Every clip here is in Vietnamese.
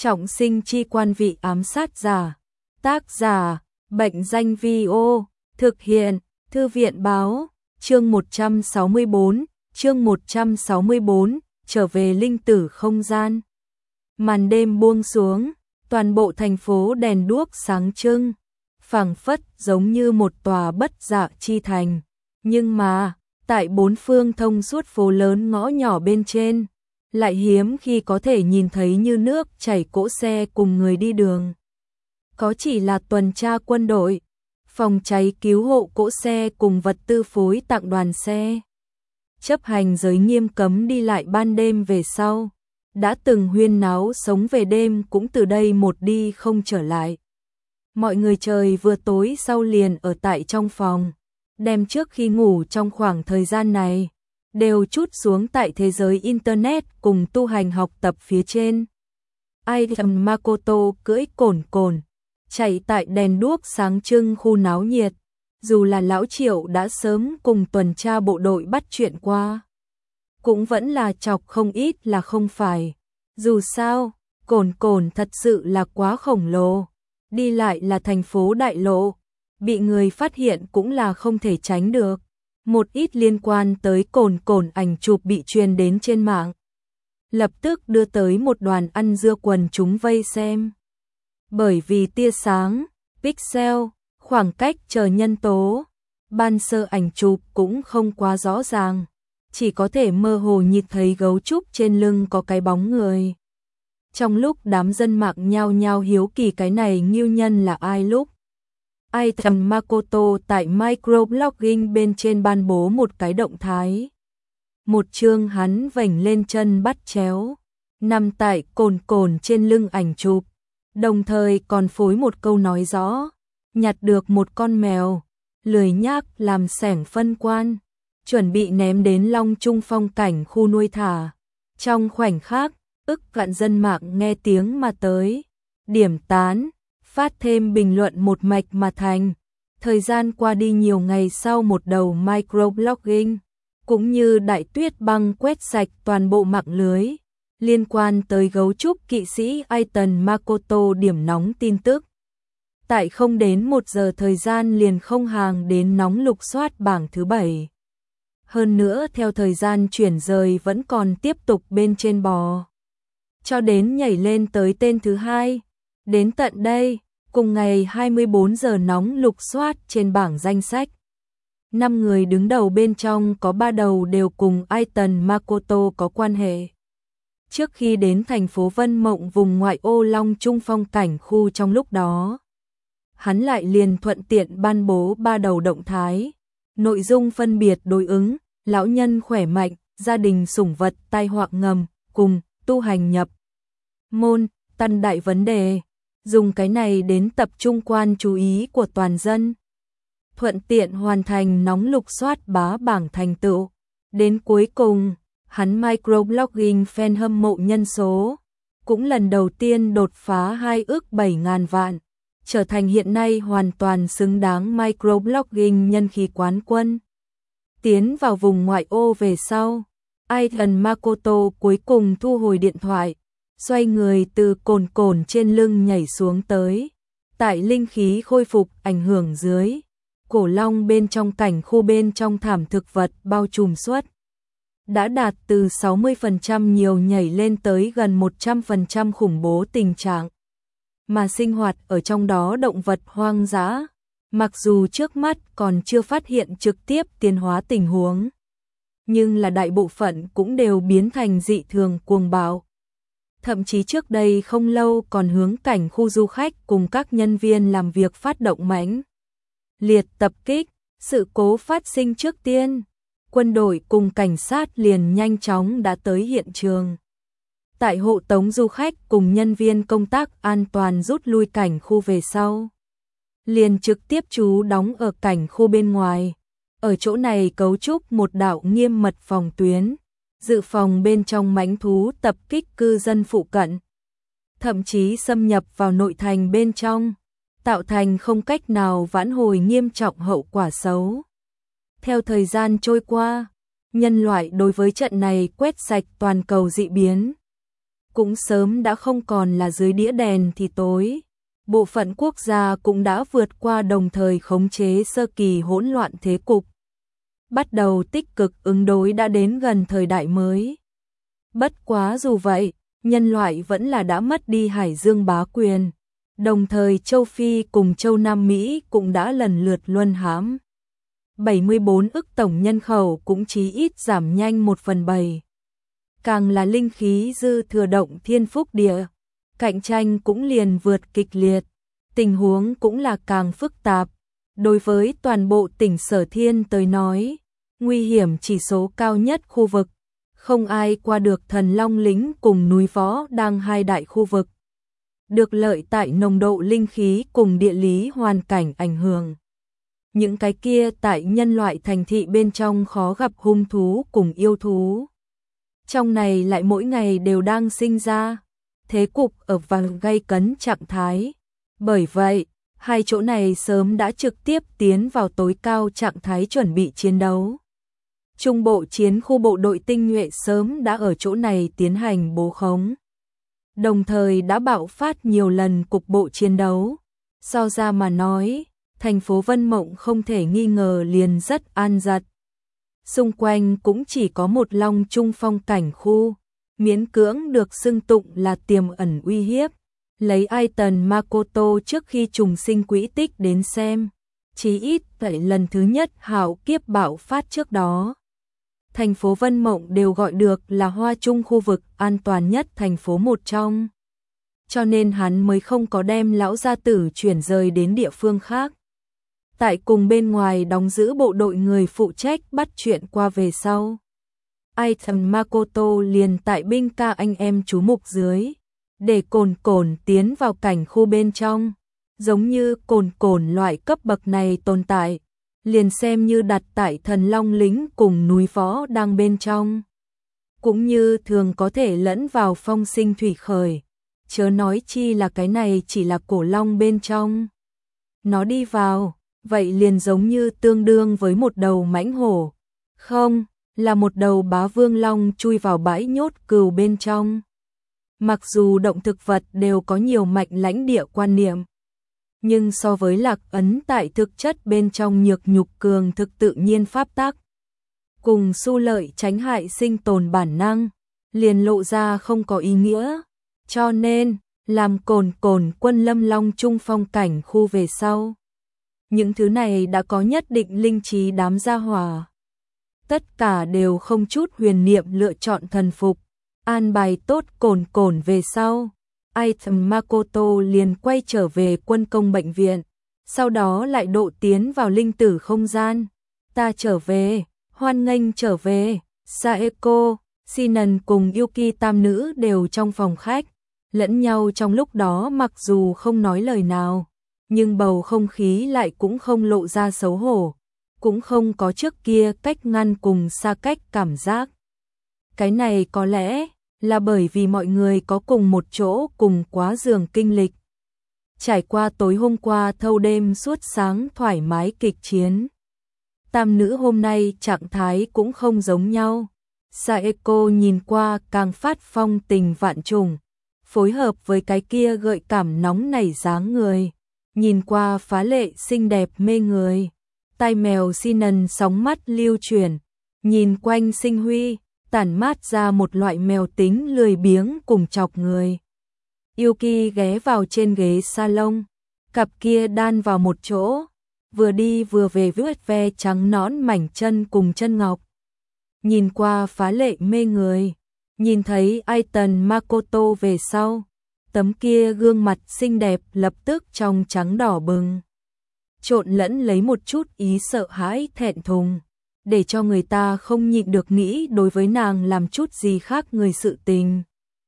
Trọng sinh chi quan vị ám sát giả. Tác giả, Bệnh danh Vi-ô, thực hiện, Thư viện báo, chương 164, trở về linh tử không gian. Màn đêm buông xuống, toàn bộ thành phố đèn đuốc sáng trưng, phảng phất giống như một tòa bất dạ chi thành. Nhưng mà, tại bốn phương thông suốt phố lớn ngõ nhỏ bên trên, lại hiếm khi có thể nhìn thấy như nước chảy cỗ xe cùng người đi đường. Có chỉ là tuần tra quân đội, phòng cháy cứu hộ cỗ xe cùng vật tư phối tặng đoàn xe. Chấp hành giới nghiêm cấm đi lại ban đêm về sau, đã từng huyên náo sống về đêm cũng từ đây một đi không trở lại. Mọi người trời vừa tối sau liền ở tại trong phòng, đem trước khi ngủ trong khoảng thời gian này, đều trút xuống tại thế giới Internet cùng tu hành học tập phía trên. Aitam Makoto cưỡi cồn cồn, chạy tại đèn đuốc sáng trưng khu náo nhiệt, dù là lão Triệu đã sớm cùng tuần tra bộ đội bắt chuyện qua. Cũng vẫn là chọc không ít là không phải. Dù sao, cồn cồn thật sự là quá khổng lồ, đi lại là thành phố đại lộ, bị người phát hiện cũng là không thể tránh được. Một ít liên quan tới cồn cồn ảnh chụp bị truyền đến trên mạng, lập tức đưa tới một đoàn ăn dưa quần chúng vây xem. Bởi vì tia sáng, pixel, khoảng cách chờ nhân tố, ban sơ ảnh chụp cũng không quá rõ ràng, chỉ có thể mơ hồ nhìn thấy gấu trúc trên lưng có cái bóng người. Trong lúc đám dân mạng nhao nhao hiếu kỳ cái này ngưu nhân là ai lúc, Aitam Makoto tại microblogging bên trên ban bố một cái động thái. Một chương hắn vểnh lên chân bắt chéo, nằm tại cồn cồn trên lưng ảnh chụp, đồng thời còn phối một câu nói rõ, nhặt được một con mèo, lười nhác làm xẻng phân quan, chuẩn bị ném đến Long Trung phong cảnh khu nuôi thả. Trong khoảnh khắc, ức vạn dân mạng nghe tiếng mà tới, điểm tán, phát thêm bình luận một mạch mà thành. Thời gian qua đi nhiều ngày sau một đầu microblogging, cũng như đại tuyết băng quét sạch toàn bộ mạng lưới, liên quan tới gấu trúc kỵ sĩ Aitam Makoto điểm nóng tin tức. Tại không đến 1 giờ thời gian liền không hàng đến nóng lục soát bảng thứ 7. Hơn nữa theo thời gian chuyển rời vẫn còn tiếp tục bên trên bò, cho đến nhảy lên tới tên thứ 2. Đến tận đây, cùng ngày 24 giờ nóng lục soát trên bảng danh sách. 5 người đứng đầu bên trong có 3 đầu đều cùng Aitam Makoto có quan hệ. Trước khi đến thành phố Vân Mộng vùng ngoại ô Long Trung phong cảnh khu trong lúc đó, hắn lại liền thuận tiện ban bố 3 đầu động thái. Nội dung phân biệt đối ứng, lão nhân khỏe mạnh, gia đình sủng vật tai họa ngầm, cùng tu hành nhập môn, tân đại vấn đề. Dùng cái này đến tập trung quan chú ý của toàn dân, thuận tiện hoàn thành nóng lục soát bá bảng thành tựu. Đến cuối cùng, hắn microblogging fan hâm mộ nhân số cũng lần đầu tiên đột phá 2.700.000 vạn, trở thành hiện nay hoàn toàn xứng đáng microblogging nhân khí quán quân. Tiến vào vùng ngoại ô về sau, Aitam Makoto cuối cùng thu hồi điện thoại, xoay người từ cồn cồn trên lưng nhảy xuống tới. Tại linh khí khôi phục ảnh hưởng dưới, cổ long bên trong cảnh khu bên trong thảm thực vật bao trùm suất đã đạt từ 60% nhiều nhảy lên tới gần 100% khủng bố tình trạng. Mà sinh hoạt ở trong đó động vật hoang dã, mặc dù trước mắt còn chưa phát hiện trực tiếp tiến hóa tình huống, nhưng là đại bộ phận cũng đều biến thành dị thường cuồng bạo. Thậm chí trước đây không lâu còn hướng cảnh khu du khách cùng các nhân viên làm việc phát động mãnh liệt tập kích. Sự cố phát sinh trước tiên, quân đội cùng cảnh sát liền nhanh chóng đã tới hiện trường. Tại hộ tống du khách cùng nhân viên công tác an toàn rút lui cảnh khu về sau, liền trực tiếp trú đóng ở cảnh khu bên ngoài. Ở chỗ này cấu trúc một đạo nghiêm mật phòng tuyến, dự phòng bên trong mãnh thú tập kích cư dân phụ cận, thậm chí xâm nhập vào nội thành bên trong, tạo thành không cách nào vãn hồi nghiêm trọng hậu quả xấu. Theo thời gian trôi qua, nhân loại đối với trận này quét sạch toàn cầu dị biến, cũng sớm đã không còn là dưới đĩa đèn thì tối. Bộ phận quốc gia cũng đã vượt qua đồng thời khống chế sơ kỳ hỗn loạn thế cục. Bắt đầu tích cực ứng đối đã đến gần thời đại mới. Bất quá dù vậy, nhân loại vẫn là đã mất đi Hải Dương bá quyền. Đồng thời châu Phi cùng châu Nam Mỹ cũng đã lần lượt luân hãm. 74 ức tổng nhân khẩu cũng chí ít giảm nhanh 1/7. Càng là linh khí dư thừa động thiên phúc địa, cạnh tranh cũng liền vượt kịch liệt, tình huống cũng là càng phức tạp. Đối với toàn bộ tỉnh Sở Thiên tới nói, nguy hiểm chỉ số cao nhất khu vực, không ai qua được Thần Long Lĩnh cùng núi Võ đang hai đại khu vực. Được lợi tại nồng độ linh khí cùng địa lý hoàn cảnh ảnh hưởng. Những cái kia tại nhân loại thành thị bên trong khó gặp hung thú cùng yêu thú. Trong này lại mỗi ngày đều đang sinh ra, thế cục ở vào gay cấn trạng thái. Bởi vậy, hai chỗ này sớm đã trực tiếp tiến vào tối cao trạng thái chuẩn bị chiến đấu. Trung bộ chiến khu bộ đội tinh nhuệ sớm đã ở chỗ này tiến hành bố khống. Đồng thời đã bạo phát nhiều lần cục bộ chiến đấu. So ra mà nói, thành phố Vân Mộng không thể nghi ngờ liền rất an giật. Xung quanh cũng chỉ có một Long Trung phong cảnh khu, miễn cưỡng được xưng tụng là tiềm ẩn uy hiếp. Lấy Aiton Makoto trước khi trùng sinh quỹ tích đến xem, chí ít tại lần thứ nhất hạo kiếp bạo phát trước đó. Thành phố Vân Mộng đều gọi được là Hoa Trung khu vực an toàn nhất thành phố một trong. Cho nên hắn mới không có đem lão gia tử chuyển rời đến địa phương khác. Tại cùng bên ngoài đóng giữ bộ đội người phụ trách bắt chuyện qua về sau. Aiton Makoto liền tại binh ca anh em chú mục dưới, để cồn tiến vào cảnh khu bên trong. Giống như cồn loại cấp bậc này tồn tại, liền xem như đặt tại Thần Long Lĩnh cùng núi Võ đang bên trong. Cũng như thường có thể lẫn vào phong sinh thủy khởi, chớ nói chi là cái này chỉ là cổ long bên trong. Nó đi vào, vậy liền giống như tương đương với một đầu mãnh hổ, không, là một đầu bá vương long chui vào bãi nhốt cừu bên trong. Mặc dù động thực vật đều có nhiều mạch lãnh địa quan niệm, nhưng so với Lạc Ấn tại thực chất bên trong nhược nhục cường thực tự nhiên pháp tắc, cùng xu lợi tránh hại sinh tồn bản năng, liền lộ ra không có ý nghĩa. Cho nên, làm cồn quân Lâm Long Trung phong cảnh khu về sau. Những thứ này đã có nhất định linh trí đám gia hỏa. Tất cả đều không chút huyền niệm lựa chọn thần phục, an bài tốt cồn về sau. Aiton Makoto liền quay trở về quân công bệnh viện, sau đó lại độ tiến vào linh tử không gian. Ta trở về, hoan nghênh trở về. Saeko, Shinon cùng Yuki tam nữ đều trong phòng khách, lẫn nhau trong lúc đó mặc dù không nói lời nào, nhưng bầu không khí lại cũng không lộ ra xấu hổ, cũng không có trước kia cách ngăn cùng xa cách cảm giác. Cái này có lẽ là bởi vì mọi người có cùng một chỗ cùng quá giường kinh lịch. Trải qua tối hôm qua thâu đêm suốt sáng thoải mái kịch chiến. Tam nữ hôm nay trạng thái cũng không giống nhau. Saeko nhìn qua càng phát phong tình vạn trùng, phối hợp với cái kia gợi cảm nóng nảy dáng người, nhìn qua phá lệ xinh đẹp mê người. Tai mèo Shinon sóng mắt lưu chuyển, nhìn quanh Sinh Huy, tản mát ra một loại mèo tính lười biếng cùng chọc người. Yuki ghé vào trên ghế salon, cặp kia đan vào một chỗ, vừa đi vừa về vuốt ve trắng nõn mảnh chân cùng chân ngọc. Nhìn qua phá lệ mê người, nhìn thấy Aiton Makoto về sau, tấm kia gương mặt xinh đẹp lập tức trong trắng đỏ bừng, trộn lẫn lấy một chút ý sợ hãi thẹn thùng, để cho người ta không nhịn được nghĩ đối với nàng làm chút gì khác người sự tình.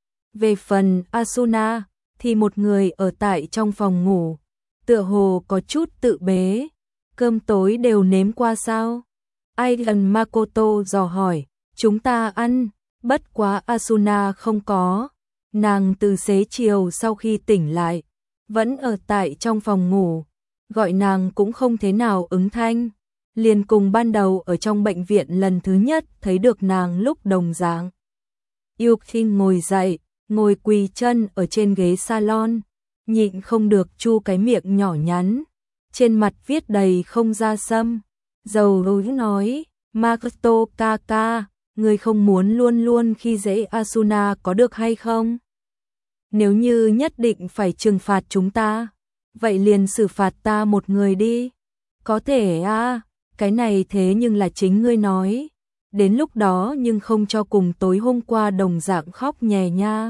Về phần Asuna, thì một người ở tại trong phòng ngủ, tựa hồ có chút tự bế. Cơm tối đều nếm qua sao? Aiton Makoto dò hỏi. Chúng ta ăn, bất quá Asuna không có. Nàng từ xế chiều sau khi tỉnh lại, vẫn ở tại trong phòng ngủ, gọi nàng cũng không thế nào ứng thanh. Liền cùng ban đầu ở trong bệnh viện lần thứ nhất thấy được nàng lúc đồng dạng. Yuki ngồi dậy, ngồi quỳ chân ở trên ghế salon, nhịn không được chu cái miệng nhỏ nhắn, trên mặt viết đầy không ra sâm. Dầu hối nói, Makoto Kaka, người không muốn luôn luôn khi dễ Asuna có được hay không? Nếu như nhất định phải trừng phạt chúng ta, vậy liền xử phạt ta một người đi. Có thể à, cái này thế nhưng là chính ngươi nói. Đến lúc đó nhưng không cho cùng tối hôm qua đồng dạng khóc nhè nha.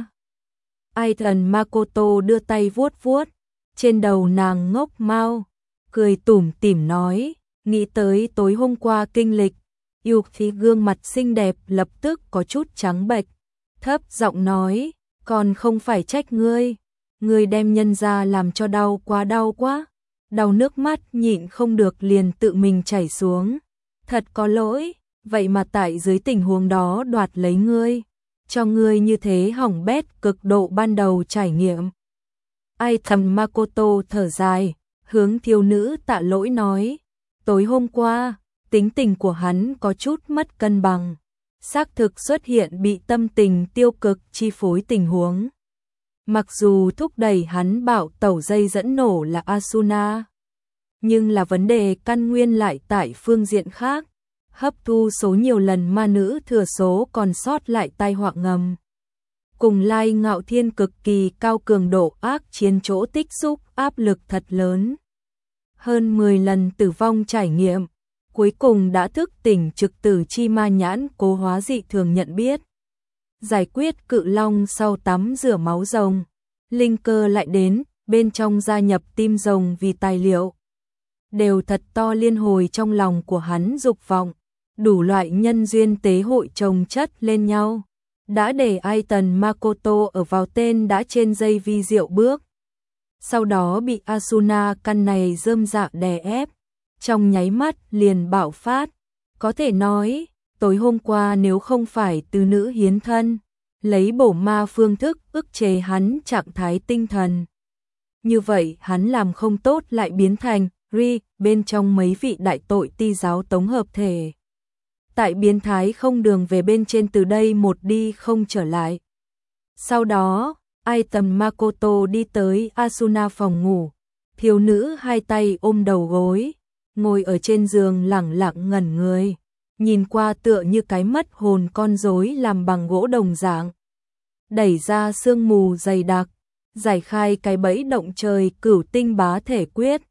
Aiton Makoto đưa tay vuốt vuốt, trên đầu nàng ngốc mau, cười tủm tỉm nói, nghĩ tới tối hôm qua kinh lịch, Yuki gương mặt xinh đẹp lập tức có chút trắng bệch, thấp giọng nói, còn không phải trách ngươi đem nhân ra làm cho đau quá, đau nước mắt nhịn không được liền tự mình chảy xuống, thật có lỗi, vậy mà tại dưới tình huống đó đoạt lấy ngươi, cho ngươi như thế hỏng bét cực độ ban đầu trải nghiệm. Ai thầm Makoto thở dài, hướng thiếu nữ tạ lỗi nói, tối hôm qua, tính tình của hắn có chút mất cân bằng, xác thực xuất hiện bị tâm tình tiêu cực chi phối tình huống. Mặc dù thúc đẩy hắn bạo tẩu dây dẫn nổ là Asuna, nhưng là vấn đề căn nguyên lại tại phương diện khác, hấp thu số nhiều lần ma nữ thừa số còn sót lại tai họa ngầm. Cùng Lai Ngạo Thiên cực kỳ cao cường độ ác chiến chỗ tích xúc áp lực thật lớn. Hơn 10 lần tử vong trải nghiệm, cuối cùng đã thức tỉnh trực tử chi ma nhãn cố hóa dị thường nhận biết. Giải quyết cự long sau tắm rửa máu rồng, linh cơ lại đến, bên trong gia nhập tim rồng vì tài liệu. Đều thật to liên hồi trong lòng của hắn dục vọng, đủ loại nhân duyên tế hội chồng chất lên nhau. Đã để Aiton Makoto ở vào tên đã trên dây vi diệu bước. Sau đó bị Asuna căn này rơm rạ đè ép, trong nháy mắt liền bạo phát. Có thể nói, tối hôm qua nếu không phải từ nữ hiến thân, lấy bổ ma phương thức ức chế hắn trạng thái tinh thần. Như vậy hắn làm không tốt lại biến thành Ri bên trong mấy vị đại tội ti giáo tống hợp thể. Tại biến thái không đường về bên trên từ đây một đi không trở lại. Sau đó, Aiton Makoto đi tới Asuna phòng ngủ, thiếu nữ hai tay ôm đầu gối, ngồi ở trên giường lẳng lặng ngẩn người, nhìn qua tựa như cái mất hồn con rối làm bằng gỗ đồng dạng. Đẩy ra sương mù dày đặc, giải khai cái bẫy động trời cửu tinh bá thể quyết,